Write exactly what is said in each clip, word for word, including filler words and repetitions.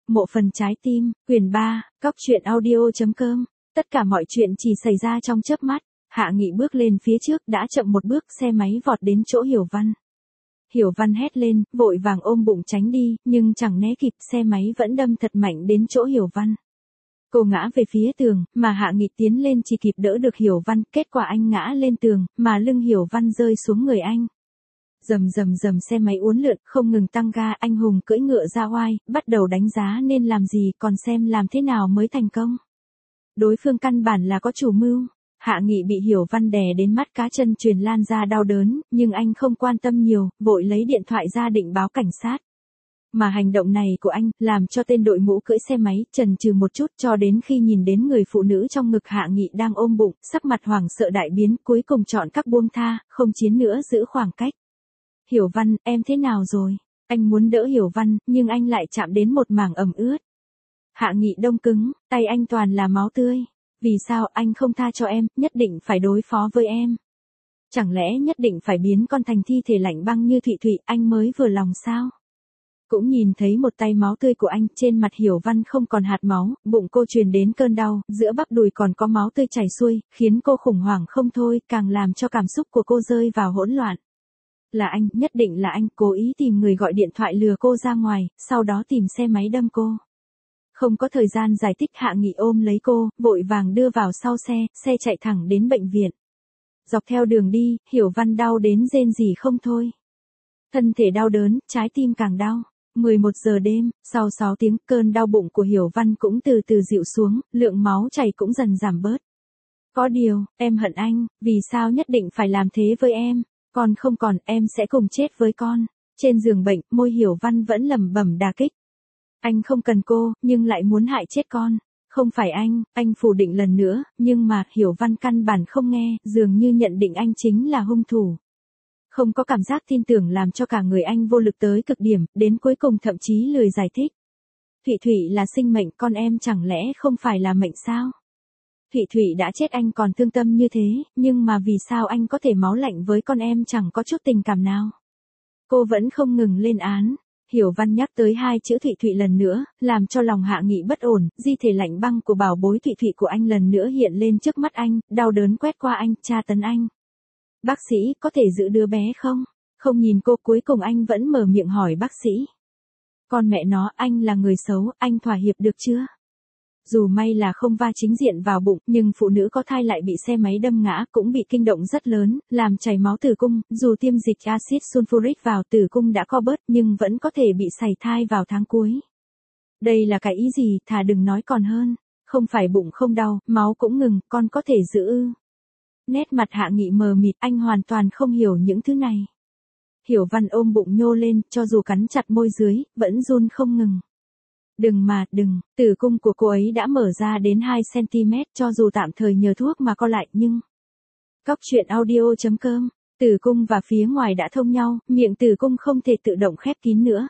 Mộ phần trái tim, quyển ba, cóc truyện audio chấm com. Tất cả mọi chuyện chỉ xảy ra trong chớp mắt. Hạ Nghị bước lên phía trước, đã chậm một bước, xe máy vọt đến chỗ Hiểu Văn. Hiểu Văn hét lên, vội vàng ôm bụng tránh đi, nhưng chẳng né kịp, xe máy vẫn đâm thật mạnh đến chỗ Hiểu Văn. Cô ngã về phía tường, mà Hạ Nghị tiến lên chỉ kịp đỡ được Hiểu Văn, kết quả anh ngã lên tường, mà lưng Hiểu Văn rơi xuống người anh. Rầm rầm rầm, xe máy uốn lượn, không ngừng tăng ga, anh hùng cưỡi ngựa ra oai, bắt đầu đánh giá nên làm gì, còn xem làm thế nào mới thành công. Đối phương căn bản là có chủ mưu. Hạ Nghị bị Hiểu Văn đè đến mắt cá chân truyền lan ra đau đớn, nhưng anh không quan tâm nhiều, vội lấy điện thoại ra định báo cảnh sát. Mà hành động này của anh, làm cho tên đội mũ cưỡi xe máy, chần chừ một chút cho đến khi nhìn đến người phụ nữ trong ngực Hạ Nghị đang ôm bụng, sắc mặt hoảng sợ đại biến, cuối cùng chọn các buông tha, không chiến nữa, giữ khoảng cách. Hiểu Văn, em thế nào rồi? Anh muốn đỡ Hiểu Văn, nhưng anh lại chạm đến một mảng ẩm ướt. Hạ Nghị đông cứng, tay anh toàn là máu tươi. Vì sao anh không tha cho em, nhất định phải đối phó với em? Chẳng lẽ nhất định phải biến con thành thi thể lạnh băng như Thụy Thụy, anh mới vừa lòng sao? Cũng nhìn thấy một tay máu tươi của anh, trên mặt Hiểu Văn không còn hạt máu, bụng cô truyền đến cơn đau, giữa bắp đùi còn có máu tươi chảy xuôi, khiến cô khủng hoảng không thôi, càng làm cho cảm xúc của cô rơi vào hỗn loạn. Là anh, nhất định là anh, cố ý tìm người gọi điện thoại lừa cô ra ngoài, sau đó tìm xe máy đâm cô. Không có thời gian giải thích, Hạ Nghị ôm lấy cô, vội vàng đưa vào sau xe, xe chạy thẳng đến bệnh viện. Dọc theo đường đi, Hiểu Văn đau đến rên rỉ không thôi. Thân thể đau đớn, trái tim càng đau. mười một giờ đêm, sau sáu tiếng, cơn đau bụng của Hiểu Văn cũng từ từ dịu xuống, lượng máu chảy cũng dần giảm bớt. Có điều, em hận anh, vì sao nhất định phải làm thế với em? Con không còn, em sẽ cùng chết với con. Trên giường bệnh, môi Hiểu Văn vẫn lẩm bẩm đả kích. Anh không cần cô, nhưng lại muốn hại chết con. Không phải anh, anh phủ định lần nữa, nhưng mà Hiểu Văn căn bản không nghe, dường như nhận định anh chính là hung thủ. Không có cảm giác tin tưởng làm cho cả người anh vô lực tới cực điểm, đến cuối cùng thậm chí lười giải thích. Thụy Thụy là sinh mệnh, con em chẳng lẽ không phải là mệnh sao? Thụy Thụy đã chết anh còn thương tâm như thế, nhưng mà vì sao anh có thể máu lạnh với con em chẳng có chút tình cảm nào? Cô vẫn không ngừng lên án. Hiểu Văn nhắc tới hai chữ Thụy Thụy lần nữa, làm cho lòng Hạ Nghị bất ổn, di thể lạnh băng của bảo bối Thụy Thụy của anh lần nữa hiện lên trước mắt anh, đau đớn quét qua anh, tra tấn anh. Bác sĩ, có thể giữ đứa bé không? Không nhìn cô, cuối cùng anh vẫn mở miệng hỏi bác sĩ. Con mẹ nó, anh là người xấu, anh thỏa hiệp được chưa? Dù may là không va chính diện vào bụng, nhưng phụ nữ có thai lại bị xe máy đâm ngã cũng bị kinh động rất lớn, làm chảy máu tử cung, dù tiêm dịch axit sulfuric vào tử cung đã co bớt nhưng vẫn có thể bị sảy thai vào tháng cuối. Đây là cái ý gì, thà đừng nói còn hơn. Không phải bụng không đau, máu cũng ngừng, con có thể giữ ư? Nét mặt Hạ Nghị mờ mịt, anh hoàn toàn không hiểu những thứ này. Hiểu Văn ôm bụng nhô lên, cho dù cắn chặt môi dưới, vẫn run không ngừng. Đừng mà, đừng, tử cung của cô ấy đã mở ra đến hai xăng-ti-mét, cho dù tạm thời nhờ thuốc mà co lại nhưng... Cóc truyện audio chấm com, tử cung và phía ngoài đã thông nhau, miệng tử cung không thể tự động khép kín nữa.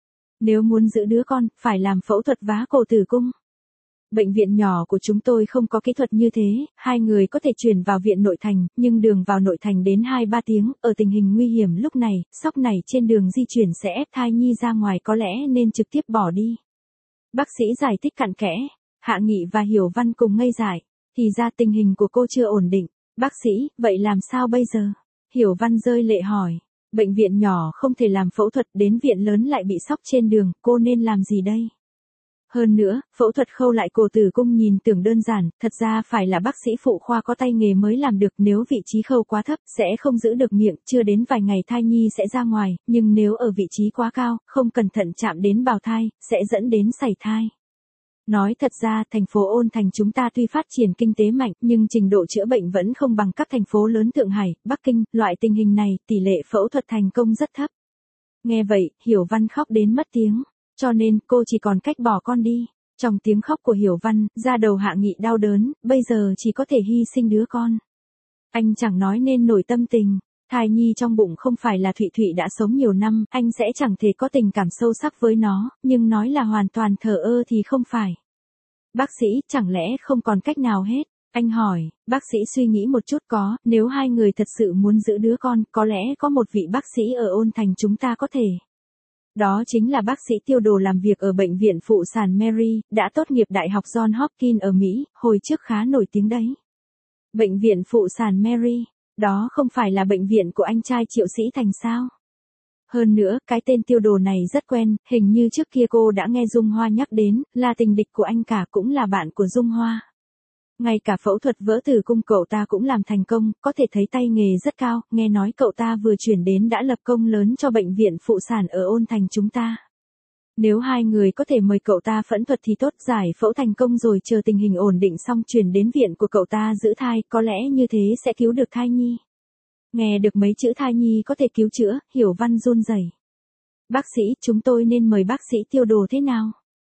Nếu muốn giữ đứa con, phải làm phẫu thuật vá cổ tử cung. Bệnh viện nhỏ của chúng tôi không có kỹ thuật như thế, hai người có thể chuyển vào viện nội thành, nhưng đường vào nội thành đến hai ba tiếng, ở tình hình nguy hiểm lúc này, sóc này trên đường di chuyển sẽ ép thai nhi ra ngoài có lẽ nên trực tiếp bỏ đi. Bác sĩ giải thích cặn kẽ, Hạ Nghị và Hiểu Văn cùng ngây dại, thì ra tình hình của cô chưa ổn định. Bác sĩ, vậy làm sao bây giờ? Hiểu Văn rơi lệ hỏi, bệnh viện nhỏ không thể làm phẫu thuật, đến viện lớn lại bị sốc trên đường, cô nên làm gì đây? Hơn nữa, phẫu thuật khâu lại cổ tử cung nhìn tưởng đơn giản, thật ra phải là bác sĩ phụ khoa có tay nghề mới làm được, nếu vị trí khâu quá thấp, sẽ không giữ được miệng, chưa đến vài ngày thai nhi sẽ ra ngoài, nhưng nếu ở vị trí quá cao, không cẩn thận chạm đến bào thai, sẽ dẫn đến sảy thai. Nói thật ra, thành phố Ôn Thành chúng ta tuy phát triển kinh tế mạnh, nhưng trình độ chữa bệnh vẫn không bằng các thành phố lớn Thượng Hải, Bắc Kinh, loại tình hình này, tỷ lệ phẫu thuật thành công rất thấp. Nghe vậy, Hiểu Văn khóc đến mất tiếng. Cho nên, cô chỉ còn cách bỏ con đi. Trong tiếng khóc của Hiểu Văn, da đầu Hạ Nghị đau đớn, bây giờ chỉ có thể hy sinh đứa con. Anh chẳng nói nên nổi tâm tình. Thai nhi trong bụng không phải là Thụy Thụy đã sống nhiều năm, anh sẽ chẳng thể có tình cảm sâu sắc với nó, nhưng nói là hoàn toàn thờ ơ thì không phải. Bác sĩ, chẳng lẽ không còn cách nào hết? Anh hỏi, bác sĩ suy nghĩ một chút có, nếu hai người thật sự muốn giữ đứa con, có lẽ có một vị bác sĩ ở Ôn Thành chúng ta có thể. Đó chính là bác sĩ tiêu đồ làm việc ở bệnh viện phụ sản Mary, đã tốt nghiệp Đại học John Hopkins ở Mỹ, hồi trước khá nổi tiếng đấy. Bệnh viện phụ sản Mary, đó không phải là bệnh viện của anh trai Triệu Sĩ Thành sao? Hơn nữa, cái tên tiêu đồ này rất quen, hình như trước kia cô đã nghe Dung Hoa nhắc đến, là tình địch của anh cả cũng là bạn của Dung Hoa. Ngay cả phẫu thuật vỡ tử cung cậu ta cũng làm thành công, có thể thấy tay nghề rất cao, nghe nói cậu ta vừa chuyển đến đã lập công lớn cho bệnh viện phụ sản ở Ôn Thành chúng ta. Nếu hai người có thể mời cậu ta phẫu thuật thì tốt, giải phẫu thành công rồi chờ tình hình ổn định xong chuyển đến viện của cậu ta giữ thai, có lẽ như thế sẽ cứu được thai nhi. Nghe được mấy chữ thai nhi có thể cứu chữa, Hiểu Văn run rẩy. Bác sĩ, chúng tôi nên mời bác sĩ tiêu đồ thế nào?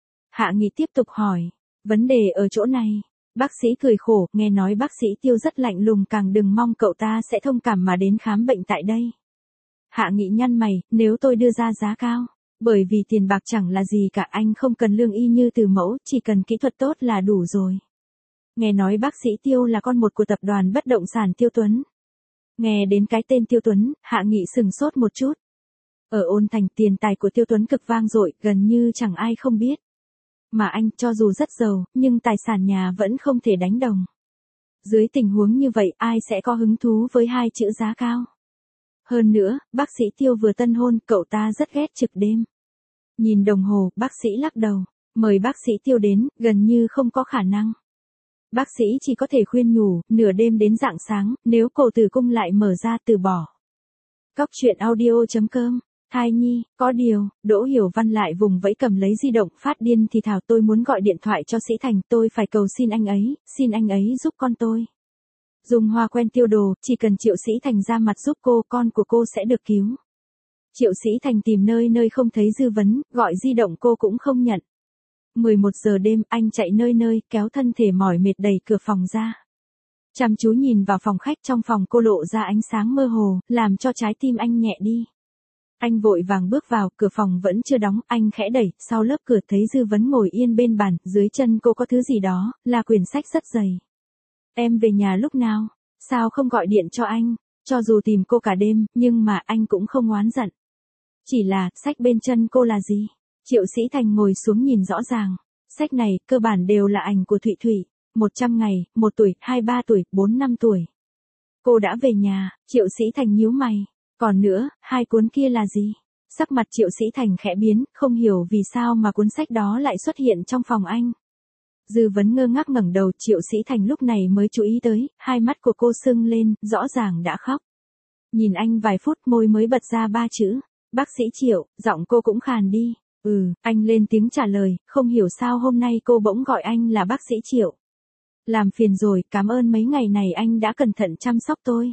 Hạ Nghị tiếp tục hỏi. Vấn đề ở chỗ này. Bác sĩ cười khổ, nghe nói bác sĩ tiêu rất lạnh lùng, càng đừng mong cậu ta sẽ thông cảm mà đến khám bệnh tại đây. Hạ Nghị nhăn mày, nếu tôi đưa ra giá cao, bởi vì tiền bạc chẳng là gì cả, anh không cần lương y như từ mẫu, chỉ cần kỹ thuật tốt là đủ rồi. Nghe nói bác sĩ Tiêu là con một của tập đoàn bất động sản Tiêu Tuấn. Nghe đến cái tên Tiêu Tuấn, Hạ Nghị sừng sốt một chút. Ở Ôn Thành tiền tài của Tiêu Tuấn cực vang dội, gần như chẳng ai không biết. Mà anh cho dù rất giàu, nhưng tài sản nhà vẫn không thể đánh đồng. Dưới tình huống như vậy ai sẽ có hứng thú với hai chữ giá cao. Hơn nữa, bác sĩ Tiêu vừa tân hôn, cậu ta rất ghét trực đêm. Nhìn đồng hồ, bác sĩ lắc đầu, mời bác sĩ Tiêu đến, gần như không có khả năng. Bác sĩ chỉ có thể khuyên nhủ, nửa đêm đến rạng sáng, nếu cổ tử cung lại mở ra từ bỏ. Cóc truyện audio chấm com. Thai nhi, có điều, Đỗ Hiểu Văn lại vùng vẫy cầm lấy di động phát điên thì thào, tôi muốn gọi điện thoại cho Sĩ Thành, tôi phải cầu xin anh ấy, xin anh ấy giúp con tôi. Dung Hoa quen Tiêu đồ, chỉ cần Triệu Sĩ Thành ra mặt giúp cô, con của cô sẽ được cứu. Triệu Sĩ Thành tìm nơi nơi không thấy Dư Vấn, gọi di động cô cũng không nhận. mười một giờ đêm, anh chạy nơi nơi, kéo thân thể mỏi mệt đẩy cửa phòng ra. Chăm chú nhìn vào phòng khách, trong phòng cô lộ ra ánh sáng mơ hồ, làm cho trái tim anh nhẹ đi. Anh vội vàng bước vào, cửa phòng vẫn chưa đóng, anh khẽ đẩy, sau lớp cửa thấy Dư Vấn ngồi yên bên bàn, dưới chân cô có thứ gì đó, là quyển sách rất dày. Em về nhà lúc nào? Sao không gọi điện cho anh? Cho dù tìm cô cả đêm, nhưng mà anh cũng không oán giận. Chỉ là, sách bên chân cô là gì? Triệu Sĩ Thành ngồi xuống nhìn rõ ràng. Sách này, cơ bản đều là ảnh của Thụy Thụy. một trăm ngày, một tuổi, hai ba tuổi, bốn năm tuổi. Cô đã về nhà, Triệu Sĩ Thành nhíu mày. Còn nữa, hai cuốn kia là gì? Sắc mặt Triệu Sĩ Thành khẽ biến, không hiểu vì sao mà cuốn sách đó lại xuất hiện trong phòng anh. Dư Vấn ngơ ngác ngẩng đầu, Triệu Sĩ Thành lúc này mới chú ý tới, hai mắt của cô sưng lên, rõ ràng đã khóc. Nhìn anh vài phút môi mới bật ra ba chữ. Bác sĩ Triệu, giọng cô cũng khàn đi. Ừ, anh lên tiếng trả lời, không hiểu sao hôm nay cô bỗng gọi anh là bác sĩ Triệu. Làm phiền rồi, cảm ơn mấy ngày này anh đã cẩn thận chăm sóc tôi.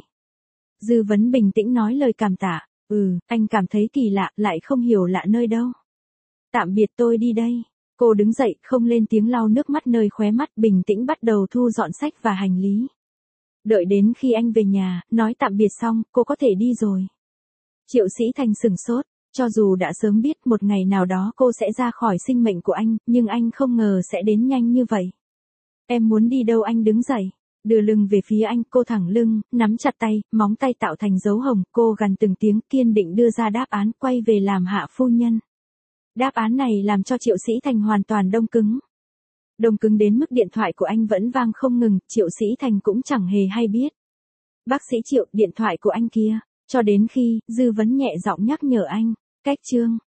Dư Vấn bình tĩnh nói lời cảm tạ. Ừ, anh cảm thấy kỳ lạ, lại không hiểu lạ nơi đâu. Tạm biệt, tôi đi đây. Cô đứng dậy, không lên tiếng, lau nước mắt nơi khóe mắt, bình tĩnh bắt đầu thu dọn sách và hành lý. Đợi đến khi anh về nhà, nói tạm biệt xong, cô có thể đi rồi. Triệu Sĩ Thành sửng sốt, cho dù đã sớm biết một ngày nào đó cô sẽ ra khỏi sinh mệnh của anh, nhưng anh không ngờ sẽ đến nhanh như vậy. Em muốn đi đâu? Anh đứng dậy, đưa lưng về phía anh, cô thẳng lưng, nắm chặt tay, móng tay tạo thành dấu hồng, cô gằn từng tiếng, kiên định đưa ra đáp án, quay về làm hạ phu nhân. Đáp án này làm cho Triệu Sĩ Thành hoàn toàn đông cứng. Đông cứng đến mức điện thoại của anh vẫn vang không ngừng, Triệu Sĩ Thành cũng chẳng hề hay biết. Bác sĩ Triệu, điện thoại của anh kia. Cho đến khi, Dư Vấn nhẹ giọng nhắc nhở anh, cách chương.